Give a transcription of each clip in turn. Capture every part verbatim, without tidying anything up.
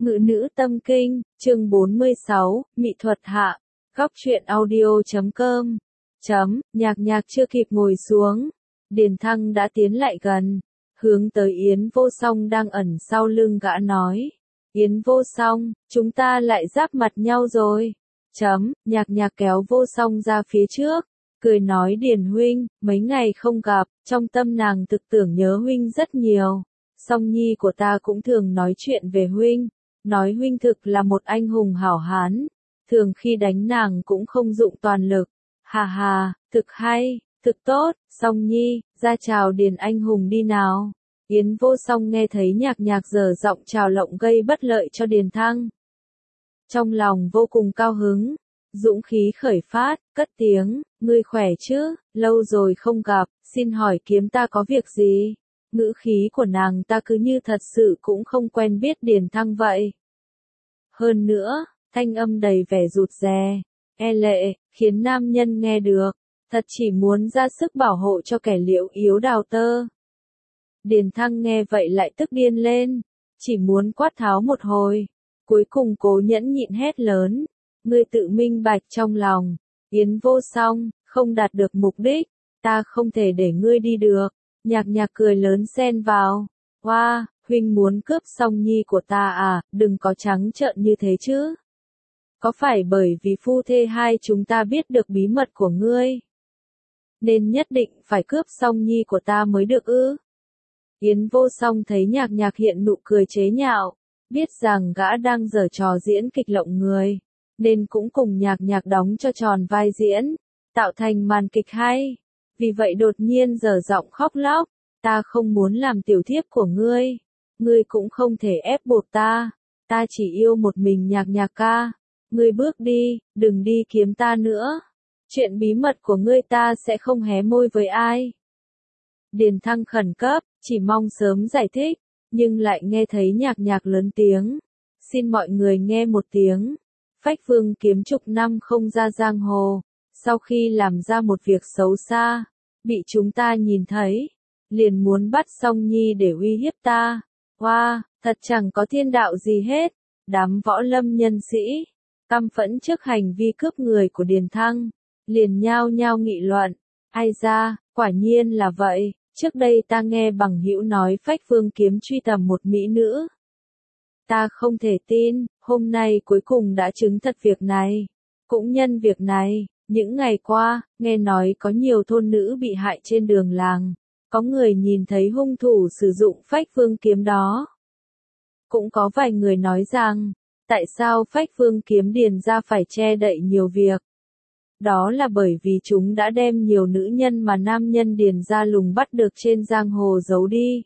Ngự nữ tâm kinh, chương bốn mươi sáu, mỹ thuật hạ, góc truyện audio.com. Chấm, nhạc nhạc chưa kịp ngồi xuống. Điền Thăng đã tiến lại gần, hướng tới Yến Vô Song đang ẩn sau lưng gã nói. Yến Vô Song, chúng ta lại giáp mặt nhau rồi. Chấm, nhạc nhạc kéo Vô Song ra phía trước, cười nói Điền huynh, mấy ngày không gặp, trong tâm nàng thực tưởng nhớ huynh rất nhiều. Song nhi của ta cũng thường nói chuyện về huynh, nói huynh thực là một anh hùng hảo hán, thường khi đánh nàng cũng không dụng toàn lực. Hà hà, thực hay, thực tốt, Song nhi, ra chào Điền anh hùng đi nào. Yến Vô Song nghe thấy nhạc nhạc dở giọng chào lộng gây bất lợi cho Điền Thăng. Trong lòng vô cùng cao hứng, dũng khí khởi phát, cất tiếng, ngươi khỏe chứ, lâu rồi không gặp, xin hỏi kiếm ta có việc gì? Ngữ khí của nàng ta cứ như thật sự cũng không quen biết Điền Thăng vậy. Hơn nữa, thanh âm đầy vẻ rụt rè, e lệ, khiến nam nhân nghe được, thật chỉ muốn ra sức bảo hộ cho kẻ liễu yếu đào tơ. Điền Thăng nghe vậy lại tức điên lên, chỉ muốn quát tháo một hồi, cuối cùng cố nhẫn nhịn hét lớn, ngươi tự minh bạch trong lòng, Yến Vô Song, không đạt được mục đích, ta không thể để ngươi đi được. Nhạc nhạc cười lớn xen vào, hoa, wow, huynh muốn cướp Song nhi của ta à, đừng có trắng trợn như thế chứ. Có phải bởi vì phu thê hai chúng ta biết được bí mật của ngươi, nên nhất định phải cướp Song nhi của ta mới được ư? Yến Vô Song thấy nhạc nhạc hiện nụ cười chế nhạo, biết rằng gã đang giở trò diễn kịch lộng người, nên cũng cùng nhạc nhạc đóng cho tròn vai diễn, tạo thành màn kịch hay. Vì vậy đột nhiên giở giọng khóc lóc, ta không muốn làm tiểu thiếp của ngươi, ngươi cũng không thể ép buộc ta, ta chỉ yêu một mình nhạc nhạc ca, ngươi bước đi, đừng đi kiếm ta nữa, chuyện bí mật của ngươi ta sẽ không hé môi với ai. Điền Thăng khẩn cấp, chỉ mong sớm giải thích, nhưng lại nghe thấy nhạc nhạc lớn tiếng, xin mọi người nghe một tiếng, Phách Vương Kiếm chục năm không ra giang hồ, sau khi làm ra một việc xấu xa, bị chúng ta nhìn thấy, liền muốn bắt Song nhi để uy hiếp ta. Hoa, wow, thật chẳng có thiên đạo gì hết. Đám võ lâm nhân sĩ, căm phẫn trước hành vi cướp người của Điền Thăng, liền nhao nhao nghị luận. Ai ra, quả nhiên là vậy, trước đây ta nghe bằng hữu nói Phách Vương Kiếm truy tầm một mỹ nữ. Ta không thể tin, hôm nay cuối cùng đã chứng thật việc này. Cũng nhân việc này, những ngày qua, nghe nói có nhiều thôn nữ bị hại trên đường làng, có người nhìn thấy hung thủ sử dụng Phách Vương Kiếm đó. Cũng có vài người nói rằng, tại sao Phách Vương Kiếm Điền ra phải che đậy nhiều việc? Đó là bởi vì chúng đã đem nhiều nữ nhân mà nam nhân Điền ra lùng bắt được trên giang hồ giấu đi.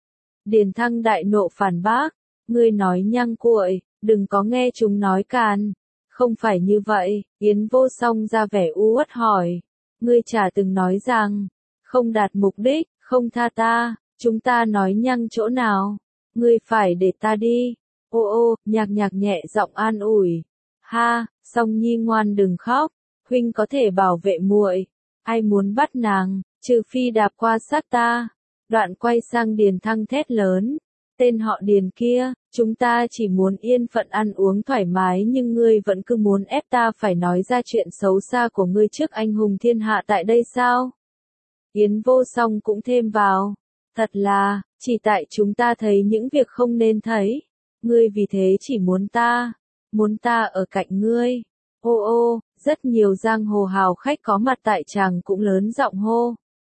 Điền Thăng đại nộ phản bác, ngươi nói nhăng cuội, đừng có nghe chúng nói càn. Không phải như vậy, Yến Vô Song ra vẻ u uất hỏi, ngươi chả từng nói rằng, không đạt mục đích, không tha ta, chúng ta nói nhăng chỗ nào, ngươi phải để ta đi. Ô ô, nhạc nhạc nhẹ giọng an ủi, ha, Song nhi ngoan đừng khóc, huynh có thể bảo vệ muội, ai muốn bắt nàng, trừ phi đạp qua xác ta. Đoạn quay sang Điền Thăng thét lớn, tên họ Điền kia, chúng ta chỉ muốn yên phận ăn uống thoải mái nhưng ngươi vẫn cứ muốn ép ta phải nói ra chuyện xấu xa của ngươi trước anh hùng thiên hạ tại đây sao? Yến Vô Song cũng thêm vào, thật là, chỉ tại chúng ta thấy những việc không nên thấy, ngươi vì thế chỉ muốn ta, muốn ta ở cạnh ngươi. Ô ô, rất nhiều giang hồ hào khách có mặt tại tràng cũng lớn giọng hô.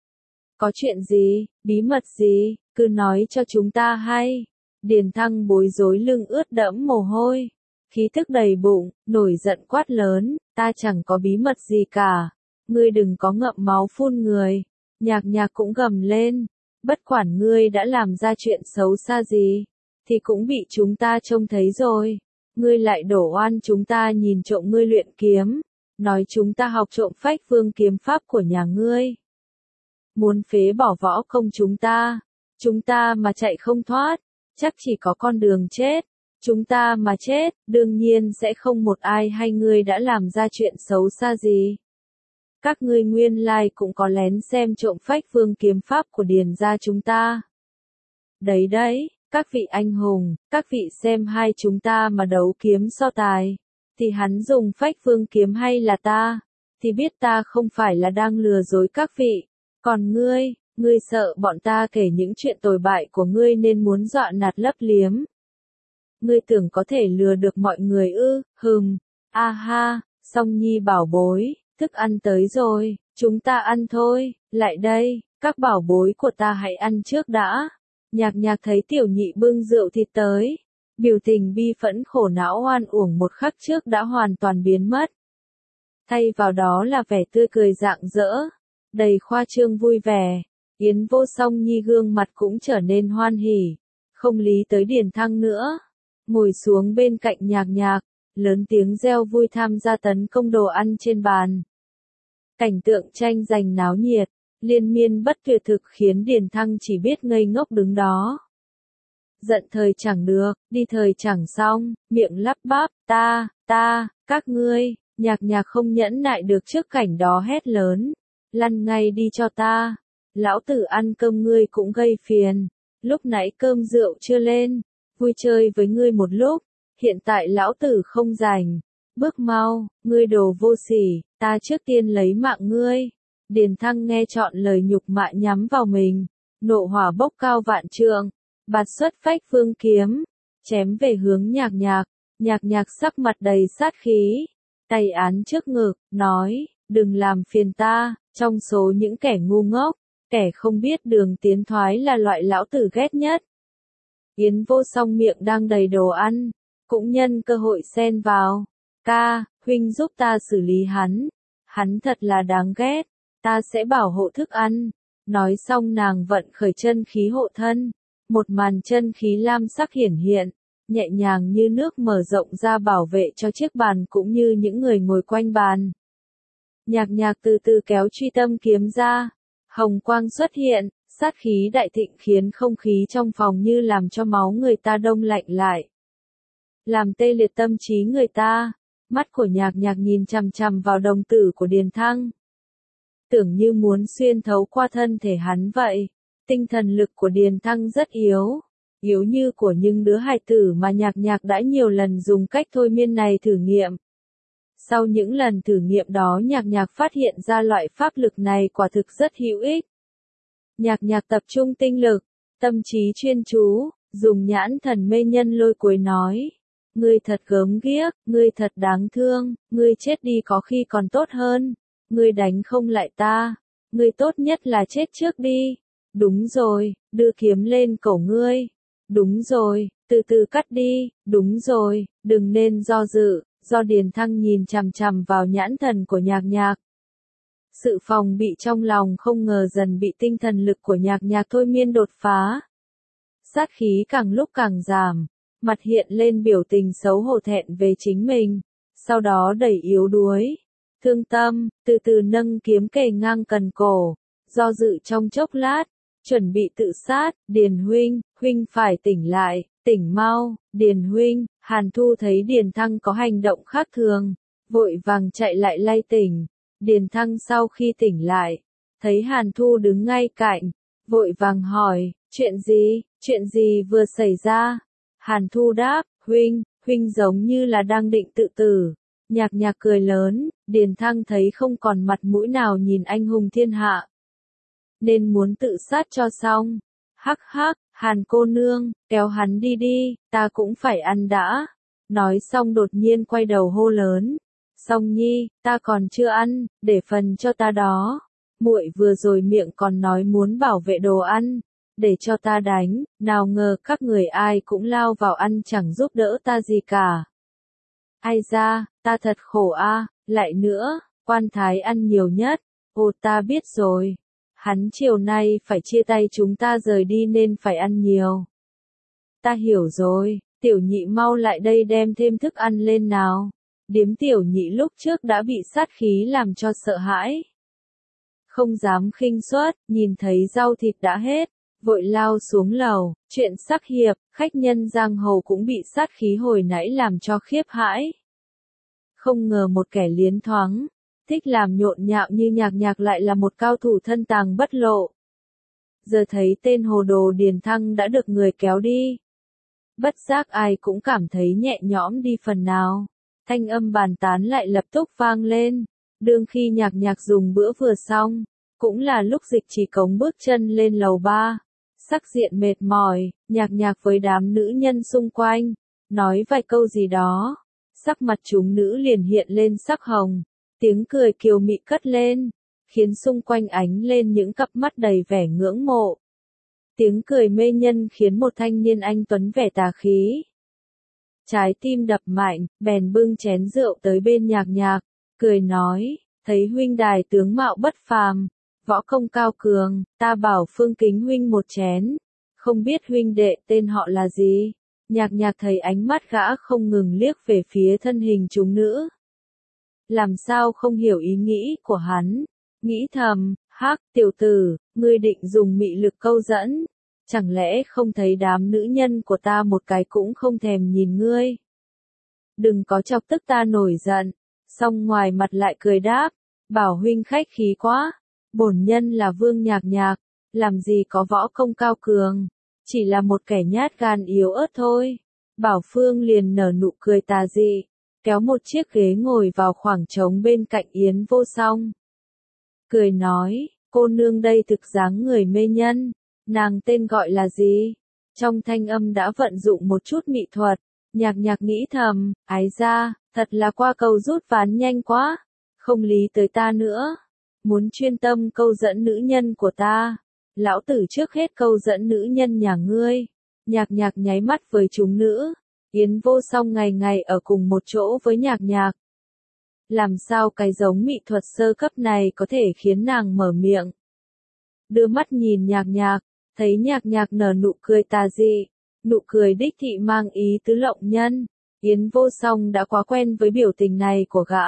Có chuyện gì, bí mật gì, cứ nói cho chúng ta hay. Điền Thăng bối rối lưng ướt đẫm mồ hôi, khí thức đầy bụng, nổi giận quát lớn, ta chẳng có bí mật gì cả, ngươi đừng có ngậm máu phun người. Nhạc nhạc cũng gầm lên, bất quản ngươi đã làm ra chuyện xấu xa gì, thì cũng bị chúng ta trông thấy rồi, ngươi lại đổ oan chúng ta nhìn trộm ngươi luyện kiếm, nói chúng ta học trộm Phách Vương Kiếm pháp của nhà ngươi. Muốn phế bỏ võ công chúng ta, chúng ta mà chạy không thoát, chắc chỉ có con đường chết, chúng ta mà chết, đương nhiên sẽ không một ai hay ngươi đã làm ra chuyện xấu xa gì. Các ngươi nguyên lai cũng có lén xem trộm Phách Vương Kiếm pháp của Điền gia chúng ta. Đấy đấy, các vị anh hùng, các vị xem hai chúng ta mà đấu kiếm so tài, thì hắn dùng Phách Vương kiếm hay là ta, thì biết ta không phải là đang lừa dối các vị, còn ngươi, ngươi sợ bọn ta kể những chuyện tồi bại của ngươi nên muốn dọa nạt lấp liếm. Ngươi tưởng có thể lừa được mọi người ư, hừm, a ha, Song Nhi bảo bối, thức ăn tới rồi, chúng ta ăn thôi, lại đây, các bảo bối của ta hãy ăn trước đã. Nhạc nhạc thấy tiểu nhị bưng rượu thịt tới, biểu tình bi phẫn khổ não oan uổng một khắc trước đã hoàn toàn biến mất. Thay vào đó là vẻ tươi cười rạng rỡ, đầy khoa trương vui vẻ, Yến Vô Song Nhi gương mặt cũng trở nên hoan hỉ, không lý tới Điền Thăng nữa, ngồi xuống bên cạnh nhạc nhạc, lớn tiếng reo vui tham gia tấn công đồ ăn trên bàn. Cảnh tượng tranh giành náo nhiệt, liên miên bất tuyệt thực khiến Điền Thăng chỉ biết ngây ngốc đứng đó. Giận thời chẳng được, đi thời chẳng xong, miệng lắp bắp, ta, ta, các ngươi, nhạc nhạc không nhẫn nại được trước cảnh đó hét lớn, lăn ngay đi cho ta, lão tử ăn cơm ngươi cũng gây phiền, lúc nãy cơm rượu chưa lên, vui chơi với ngươi một lúc, hiện tại lão tử không rảnh, bước mau, ngươi đồ vô sỉ, ta trước tiên lấy mạng ngươi. Điền Thăng nghe trọn lời nhục mạ nhắm vào mình, nộ hỏa bốc cao vạn trượng, bạt xuất Phách Vương kiếm, chém về hướng nhạc nhạc, nhạc nhạc sắc mặt đầy sát khí, tay án trước ngực, nói, đừng làm phiền ta, trong số những kẻ ngu ngốc, kẻ không biết đường tiến thoái là loại lão tử ghét nhất. Yến Vô Song miệng đang đầy đồ ăn, cũng nhân cơ hội xen vào, ca, huynh giúp ta xử lý hắn, hắn thật là đáng ghét, ta sẽ bảo hộ thức ăn. Nói xong nàng vận khởi chân khí hộ thân, một màn chân khí lam sắc hiển hiện, nhẹ nhàng như nước mở rộng ra bảo vệ cho chiếc bàn cũng như những người ngồi quanh bàn. Nhạc nhạc từ từ kéo truy tâm kiếm ra, hồng quang xuất hiện, sát khí đại thịnh khiến không khí trong phòng như làm cho máu người ta đông lạnh lại. Làm tê liệt tâm trí người ta, mắt của nhạc nhạc nhìn chằm chằm vào đồng tử của Điền Thăng. Tưởng như muốn xuyên thấu qua thân thể hắn vậy. Tinh thần lực của Điền Thăng rất yếu, yếu như của những đứa hài tử mà nhạc nhạc đã nhiều lần dùng cách thôi miên này thử nghiệm. Sau những lần thử nghiệm đó nhạc nhạc phát hiện ra loại pháp lực này quả thực rất hữu ích. Nhạc nhạc tập trung tinh lực, tâm trí chuyên chú, dùng nhãn thần mê nhân lôi cuối nói. Ngươi thật gớm ghiếc, ngươi thật đáng thương, ngươi chết đi có khi còn tốt hơn, ngươi đánh không lại ta, ngươi tốt nhất là chết trước đi. Đúng rồi, đưa kiếm lên cổ ngươi. Đúng rồi, từ từ cắt đi. Đúng rồi, đừng nên do dự, do Điền Thăng nhìn chằm chằm vào nhãn thần của nhạc nhạc. Sự phòng bị trong lòng không ngờ dần bị tinh thần lực của nhạc nhạc thôi miên đột phá. Sát khí càng lúc càng giảm, mặt hiện lên biểu tình xấu hổ thẹn về chính mình, sau đó đẩy yếu đuối. Thương tâm, từ từ nâng kiếm kề ngang cần cổ, do dự trong chốc lát, chuẩn bị tự sát. Điền huynh, huynh phải tỉnh lại, tỉnh mau. Điền huynh, Hàn Thu thấy Điền Thăng có hành động khác thường, vội vàng chạy lại lay tỉnh. Điền Thăng sau khi tỉnh lại, thấy Hàn Thu đứng ngay cạnh, vội vàng hỏi, chuyện gì, chuyện gì vừa xảy ra? Hàn Thu đáp, huynh, huynh giống như là đang định tự tử. Nhạc nhạc cười lớn, Điền Thăng thấy không còn mặt mũi nào nhìn anh hùng thiên hạ, nên muốn tự sát cho xong. Hắc hắc, Hàn cô nương, kéo hắn đi đi, ta cũng phải ăn đã. Nói xong đột nhiên quay đầu hô lớn, Song Nhi, ta còn chưa ăn, để phần cho ta đó. Muội vừa rồi miệng còn nói muốn bảo vệ đồ ăn, để cho ta đánh, nào ngờ các người ai cũng lao vào ăn chẳng giúp đỡ ta gì cả. Ai ra, ta thật khổ a, lại nữa, quan thái ăn nhiều nhất. Ồ ta biết rồi. Hắn chiều nay phải chia tay chúng ta rời đi nên phải ăn nhiều. Ta hiểu rồi, tiểu nhị mau lại đây đem thêm thức ăn lên nào. Điếm tiểu nhị lúc trước đã bị sát khí làm cho sợ hãi. Không dám khinh suất, nhìn thấy rau thịt đã hết, vội lao xuống lầu. Chuyện sắc hiệp, khách nhân giang hồ cũng bị sát khí hồi nãy làm cho khiếp hãi. Không ngờ một kẻ liến thoáng, thích làm nhộn nhạo như nhạc nhạc lại là một cao thủ thân tàng bất lộ. Giờ thấy tên hồ đồ Điền Thăng đã được người kéo đi, Bất giác ai cũng cảm thấy nhẹ nhõm đi phần nào. Thanh âm bàn tán lại lập tức vang lên. Đương khi nhạc nhạc dùng bữa vừa xong, cũng là lúc Dịch Chỉ Cống bước chân lên lầu ba. Sắc diện mệt mỏi, nhạc nhạc với đám nữ nhân xung quanh, nói vài câu gì đó. Sắc mặt chúng nữ liền hiện lên sắc hồng, tiếng cười kiều mị cất lên, khiến xung quanh ánh lên những cặp mắt đầy vẻ ngưỡng mộ. Tiếng cười mê nhân khiến một thanh niên anh tuấn vẻ tà khí. Trái tim đập mạnh, bèn bưng chén rượu tới bên nhạc nhạc, cười nói, thấy huynh đài tướng mạo bất phàm, võ công cao cường, ta bảo Phương kính huynh một chén, không biết huynh đệ tên họ là gì. Nhạc nhạc thấy ánh mắt gã không ngừng liếc về phía thân hình chúng nữ. Làm sao không hiểu ý nghĩ của hắn, nghĩ thầm, hắc tiểu tử, ngươi định dùng mị lực câu dẫn, chẳng lẽ không thấy đám nữ nhân của ta một cái cũng không thèm nhìn ngươi. Đừng có chọc tức ta nổi giận, xong ngoài mặt lại cười đáp, bảo huynh khách khí quá, bổn nhân là Vương Nhạc Nhạc, làm gì có võ công cao cường, chỉ là một kẻ nhát gan yếu ớt thôi. Bảo Phương liền nở nụ cười tà dị, kéo một chiếc ghế ngồi vào khoảng trống bên cạnh Yến Vô Song. Cười nói, cô nương đây thực dáng người mê nhân, nàng tên gọi là gì? Trong thanh âm đã vận dụng một chút mỹ thuật, nhạc nhạc nghĩ thầm, ái ra, thật là qua cầu rút ván nhanh quá, không lý tới ta nữa, muốn chuyên tâm câu dẫn nữ nhân của ta. Lão tử trước hết câu dẫn nữ nhân nhà ngươi. Nhạc nhạc nháy mắt với chúng nữ. Yến Vô Song ngày ngày ở cùng một chỗ với nhạc nhạc. Làm sao cái giống mỹ thuật sơ cấp này có thể khiến nàng mở miệng. Đưa mắt nhìn nhạc nhạc, thấy nhạc nhạc nở nụ cười tà dị, nụ cười đích thị mang ý tứ lộng nhân. Yến Vô Song đã quá quen với biểu tình này của gã.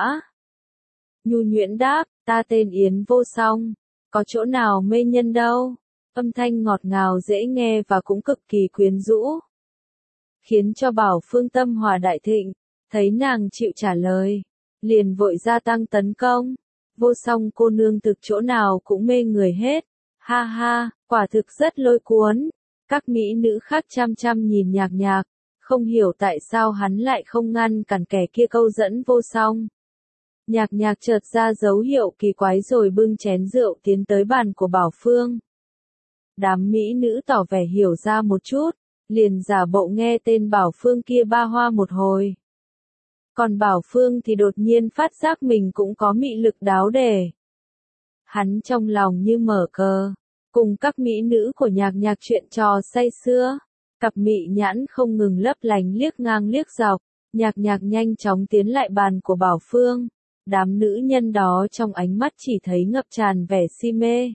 Nhu nhuyễn đáp, ta tên Yến Vô Song. Có chỗ nào mê nhân đâu, âm thanh ngọt ngào dễ nghe và cũng cực kỳ quyến rũ. Khiến cho Bảo Phương tâm hòa đại thịnh, thấy nàng chịu trả lời, liền vội gia tăng tấn công. Vô Song cô nương thực chỗ nào cũng mê người hết, ha ha, quả thực rất lôi cuốn. Các mỹ nữ khác chăm chăm nhìn nhạc nhạc, không hiểu tại sao hắn lại không ngăn cản kẻ kia câu dẫn Vô Song. Nhạc nhạc chợt ra dấu hiệu kỳ quái rồi bưng chén rượu tiến tới bàn của Bảo Phương. Đám mỹ nữ tỏ vẻ hiểu ra một chút, liền giả bộ nghe tên Bảo Phương kia ba hoa một hồi. Còn Bảo Phương thì đột nhiên phát giác mình cũng có mị lực đáo đề. Hắn trong lòng như mở cờ, cùng các mỹ nữ của nhạc nhạc chuyện trò say sưa, cặp mị nhãn không ngừng lấp lánh liếc ngang liếc dọc, nhạc nhạc nhanh chóng tiến lại bàn của Bảo Phương. Đám nữ nhân đó trong ánh mắt chỉ thấy ngập tràn vẻ si mê.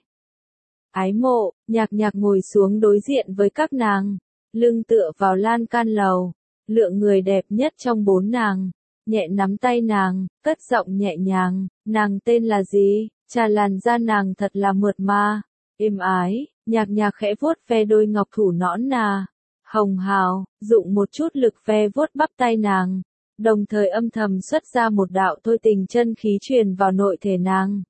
Ái mộ, nhạc nhạc ngồi xuống đối diện với các nàng, lưng tựa vào lan can lầu, lựa người đẹp nhất trong bốn nàng, nhẹ nắm tay nàng, cất giọng nhẹ nhàng, nàng tên là gì, trà làn da nàng thật là mượt mà, êm ái, nhạc nhạc khẽ vuốt ve đôi ngọc thủ nõn nà, hồng hào, dụng một chút lực ve vuốt bắp tay nàng. Đồng thời âm thầm xuất ra một đạo thôi tình chân khí truyền vào nội thể nàng.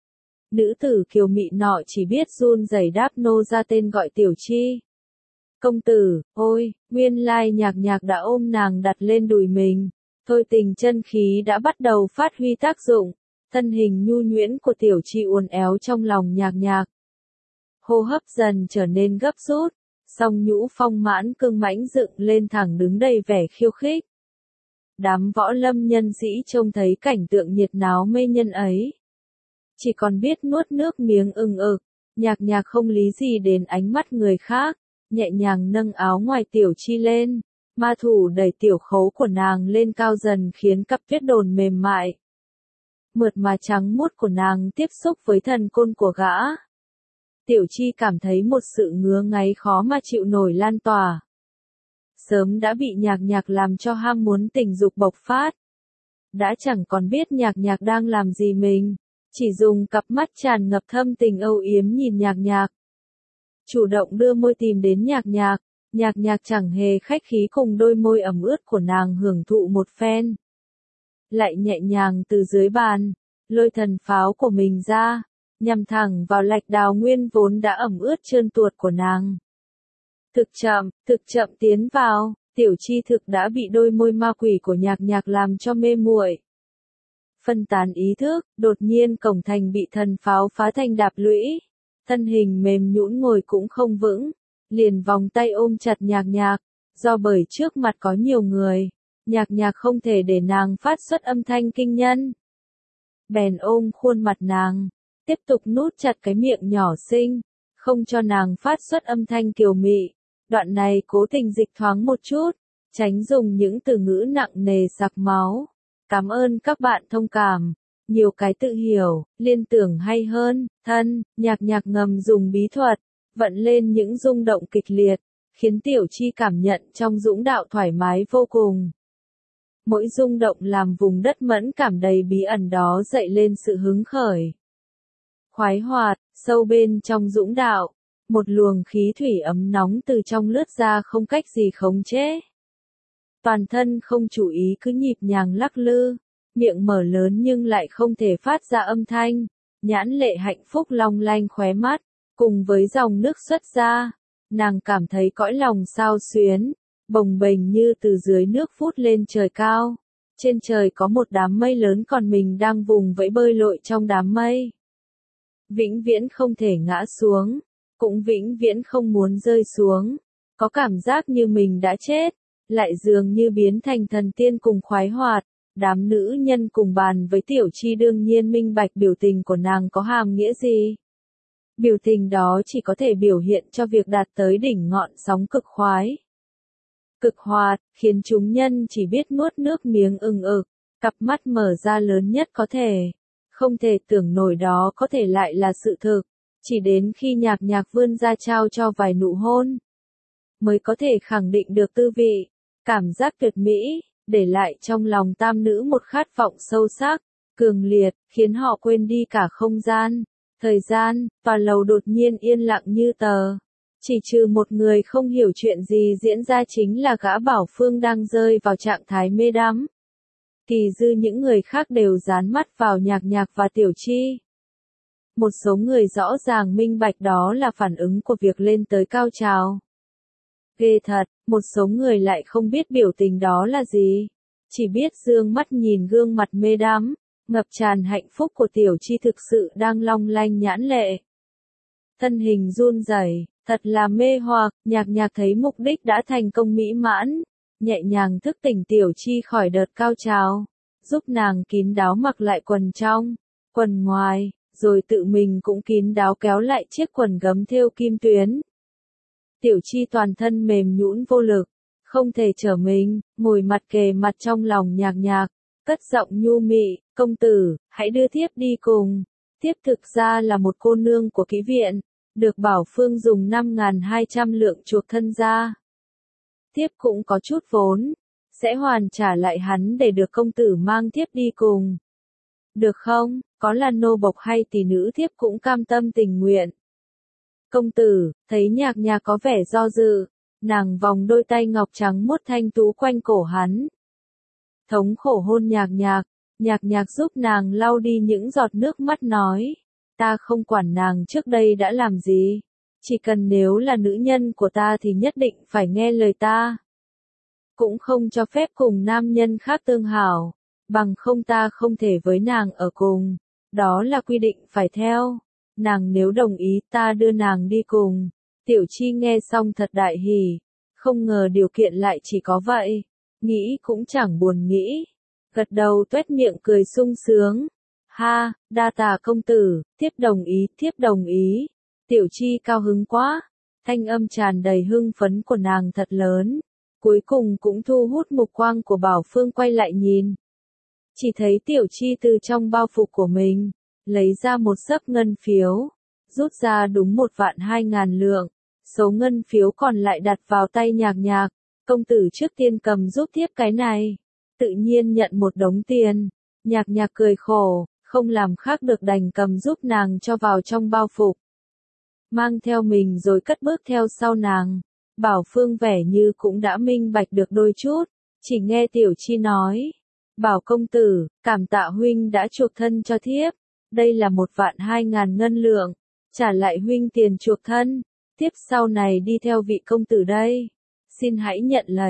Nữ tử kiều mị nọ chỉ biết run rẩy đáp nô ra tên gọi Tiểu Chi. Công tử, ôi, nguyên lai nhạc nhạc đã ôm nàng đặt lên đùi mình. Thôi tình chân khí đã bắt đầu phát huy tác dụng. Thân hình nhu nhuyễn của Tiểu Chi uốn éo trong lòng nhạc nhạc. Hô hấp dần trở nên gấp rút, song nhũ phong mãn cương mãnh dựng lên thẳng đứng đầy vẻ khiêu khích. Đám võ lâm nhân sĩ trông thấy cảnh tượng nhiệt náo mê nhân ấy, chỉ còn biết nuốt nước miếng ừng ực. Nhạc nhạc không lý gì đến ánh mắt người khác, nhẹ nhàng nâng áo ngoài Tiểu Chi lên, ma thủ đẩy tiểu khấu của nàng lên cao dần khiến cặp tuyết đồn mềm mại, mượt mà trắng muốt của nàng tiếp xúc với thần côn của gã. Tiểu Chi cảm thấy một sự ngứa ngáy khó mà chịu nổi lan tỏa. Sớm đã bị nhạc nhạc làm cho ham muốn tình dục bộc phát. Đã chẳng còn biết nhạc nhạc đang làm gì mình, chỉ dùng cặp mắt tràn ngập thâm tình âu yếm nhìn nhạc nhạc. Chủ động đưa môi tìm đến nhạc nhạc, nhạc nhạc chẳng hề khách khí cùng đôi môi ẩm ướt của nàng hưởng thụ một phen. Lại nhẹ nhàng từ dưới bàn, lôi thần pháo của mình ra, nhằm thẳng vào lạch đào nguyên vốn đã ẩm ướt trơn tuột của nàng. Thực chậm, thực chậm tiến vào, Tiểu Chi thực đã bị đôi môi ma quỷ của Nhạc Nhạc làm cho mê muội. Phân tán ý thức, đột nhiên cổng thành bị thần pháo phá thành đạp lũy. Thân hình mềm nhũn ngồi cũng không vững, liền vòng tay ôm chặt Nhạc Nhạc, do bởi trước mặt có nhiều người, Nhạc Nhạc không thể để nàng phát xuất âm thanh kinh nhân. Bèn ôm khuôn mặt nàng, tiếp tục nút chặt cái miệng nhỏ xinh, không cho nàng phát xuất âm thanh kiều mị. Đoạn này cố tình dịch thoáng một chút, tránh dùng những từ ngữ nặng nề sặc máu. Cảm ơn các bạn thông cảm, nhiều cái tự hiểu, liên tưởng hay hơn, thân, Nhạc Nhạc ngầm dùng bí thuật, vận lên những rung động kịch liệt, khiến Tiểu Chi cảm nhận trong dũng đạo thoải mái vô cùng. Mỗi rung động làm vùng đất mẫn cảm đầy bí ẩn đó dậy lên sự hứng khởi. Khoái hoạt, sâu bên trong dũng đạo, một luồng khí thủy ấm nóng từ trong lướt ra không cách gì khống chế. Toàn thân không chú ý cứ nhịp nhàng lắc lư, miệng mở lớn nhưng lại không thể phát ra âm thanh, nhãn lệ hạnh phúc long lanh khóe mắt, cùng với dòng nước xuất ra, nàng cảm thấy cõi lòng xao xuyến, bồng bềnh như từ dưới nước phút lên trời cao. Trên trời có một đám mây lớn còn mình đang vùng vẫy bơi lội trong đám mây. Vĩnh viễn không thể ngã xuống, cũng vĩnh viễn không muốn rơi xuống, có cảm giác như mình đã chết, lại dường như biến thành thần tiên cùng khoái hoạt. Đám nữ nhân cùng bàn với Tiểu Chi đương nhiên minh bạch biểu tình của nàng có hàm nghĩa gì. Biểu tình đó chỉ có thể biểu hiện cho việc đạt tới đỉnh ngọn sóng cực khoái. Cực hoạt, khiến chúng nhân chỉ biết nuốt nước miếng ừng ực, cặp mắt mở ra lớn nhất có thể. Không thể tưởng nổi đó có thể lại là sự thực, chỉ đến khi Nhạc Nhạc vươn ra trao cho vài nụ hôn, mới có thể khẳng định được tư vị, cảm giác tuyệt mỹ, để lại trong lòng tam nữ một khát vọng sâu sắc, cường liệt, khiến họ quên đi cả không gian, thời gian, tòa lầu đột nhiên yên lặng như tờ. Chỉ trừ một người không hiểu chuyện gì diễn ra chính là gã Bảo Phương đang rơi vào trạng thái mê đắm. Kỳ dư những người khác đều dán mắt vào Nhạc Nhạc và Tiểu Chi. Một số người rõ ràng minh bạch đó là phản ứng của việc lên tới cao trào. Ghê thật, một số người lại không biết biểu tình đó là gì. Chỉ biết dương mắt nhìn gương mặt mê đắm, ngập tràn hạnh phúc của Tiểu Chi thực sự đang long lanh nhãn lệ. Thân hình run rẩy, thật là mê hoặc, Nhạc Nhạc thấy mục đích đã thành công mỹ mãn, nhẹ nhàng thức tỉnh Tiểu Chi khỏi đợt cao trào, giúp nàng kín đáo mặc lại quần trong, quần ngoài, rồi tự mình cũng kín đáo kéo lại chiếc quần gấm thêu kim tuyến. Tiểu Chi toàn thân mềm nhũn vô lực, không thể trở mình, ngồi mặt kề mặt trong lòng Nhạc Nhạc, cất giọng nhu mị, công tử, hãy đưa thiếp đi cùng. Thiếp thực ra là một cô nương của kỹ viện, được Bảo Phương dùng năm nghìn hai trăm lượng chuộc thân ra. Thiếp cũng có chút vốn, sẽ hoàn trả lại hắn để được công tử mang thiếp đi cùng. Được không, có là nô bộc hay tỷ nữ thiếp cũng cam tâm tình nguyện. Công tử, thấy Nhạc Nhạc có vẻ do dự, nàng vòng đôi tay ngọc trắng muốt thanh tú quanh cổ hắn. Thống khổ hôn Nhạc Nhạc, Nhạc Nhạc giúp nàng lau đi những giọt nước mắt nói, ta không quản nàng trước đây đã làm gì, chỉ cần nếu là nữ nhân của ta thì nhất định phải nghe lời ta. Cũng không cho phép cùng nam nhân khác tương hảo, bằng không ta không thể với nàng ở cùng, đó là quy định phải theo. Nàng nếu đồng ý ta đưa nàng đi cùng. Tiểu Chi nghe xong thật đại hỉ, không ngờ điều kiện lại chỉ có vậy, nghĩ cũng chẳng buồn nghĩ, gật đầu tuét miệng cười sung sướng. Ha, đa tạ công tử, thiếp đồng ý, thiếp đồng ý. Tiểu Chi cao hứng quá, thanh âm tràn đầy hưng phấn của nàng thật lớn, cuối cùng cũng thu hút mục quang của Bảo Phương quay lại nhìn. Chỉ thấy Tiểu Chi từ trong bao phục của mình, lấy ra một xấp ngân phiếu, rút ra đúng một vạn hai ngàn lượng, số ngân phiếu còn lại đặt vào tay Nhạc Nhạc, công tử trước tiên cầm giúp thiếp cái này, tự nhiên nhận một đống tiền. Nhạc Nhạc cười khổ, không làm khác được đành cầm giúp nàng cho vào trong bao phục, mang theo mình rồi cất bước theo sau nàng. Bảo Phương vẻ như cũng đã minh bạch được đôi chút, chỉ nghe Tiểu Chi nói, Bảo công tử, cảm tạ huynh đã chuộc thân cho thiếp, đây là một vạn hai ngàn ngân lượng, trả lại huynh tiền chuộc thân, tiếp sau này đi theo vị công tử đây, xin hãy nhận lấy.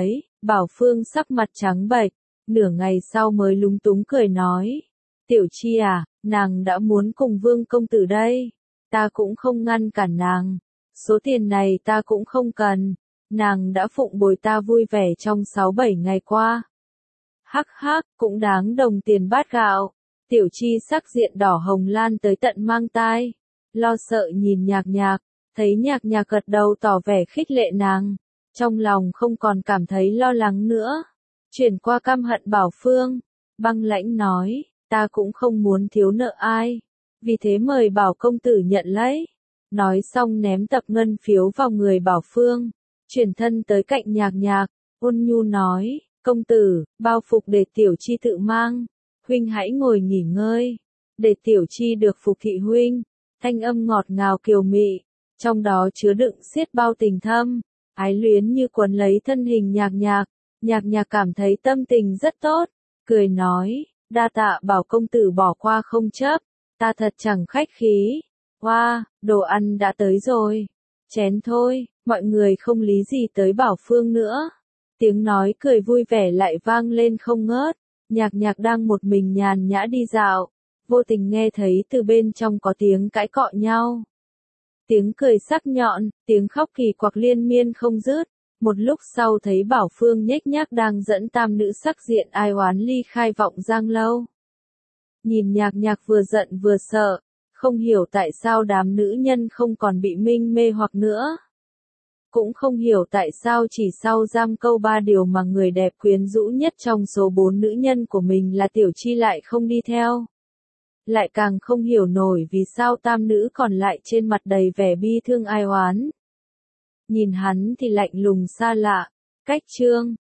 Bảo Phương sắc mặt trắng bệch, nửa ngày sau mới lúng túng cười nói. Tiểu Chi à, nàng đã muốn cùng Vương công tử đây. Ta cũng không ngăn cản nàng. Số tiền này ta cũng không cần. Nàng đã phụng bồi ta vui vẻ trong sáu bảy ngày qua. Hắc hắc, cũng đáng đồng tiền bát gạo. Tiểu Chi sắc diện đỏ hồng lan tới tận mang tai. Lo sợ nhìn Nhạc Nhạc, thấy Nhạc Nhạc gật đầu tỏ vẻ khích lệ nàng. Trong lòng không còn cảm thấy lo lắng nữa. Chuyển qua căm hận Bảo Phương, băng lãnh nói, ta cũng không muốn thiếu nợ ai. Vì thế mời Bảo công tử nhận lấy. Nói xong ném tập ngân phiếu vào người Bảo Phương. Chuyển thân tới cạnh Nhạc Nhạc, ôn nhu nói, công tử, bao phục để Tiểu Chi tự mang. Huynh hãy ngồi nghỉ ngơi. Để Tiểu Chi được phục thị huynh. Thanh âm ngọt ngào kiều mị, trong đó chứa đựng xiết bao tình thâm, ái luyến như quấn lấy thân hình Nhạc Nhạc. Nhạc Nhạc cảm thấy tâm tình rất tốt, cười nói, đa tạ Bảo công tử bỏ qua không chấp, ta thật chẳng khách khí. Hoa, wow, đồ ăn đã tới rồi. Chén thôi, mọi người không lý gì tới Bảo Phương nữa. Tiếng nói cười vui vẻ lại vang lên không ngớt. Nhạc Nhạc đang một mình nhàn nhã đi dạo, vô tình nghe thấy từ bên trong có tiếng cãi cọ nhau. Tiếng cười sắc nhọn, tiếng khóc kỳ quặc liên miên không dứt. Một lúc sau thấy Bảo Phương nhếch nhác đang dẫn tam nữ sắc diện ai oán ly khai vọng giang lâu. Nhìn Nhạc Nhạc vừa giận vừa sợ, không hiểu tại sao đám nữ nhân không còn bị minh mê hoặc nữa. Cũng không hiểu tại sao chỉ sau giam câu ba điều mà người đẹp quyến rũ nhất trong số bốn nữ nhân của mình là Tiểu Chi lại không đi theo. Lại càng không hiểu nổi vì sao tam nữ còn lại trên mặt đầy vẻ bi thương ai oán. Nhìn hắn thì lạnh lùng xa lạ, cách chương.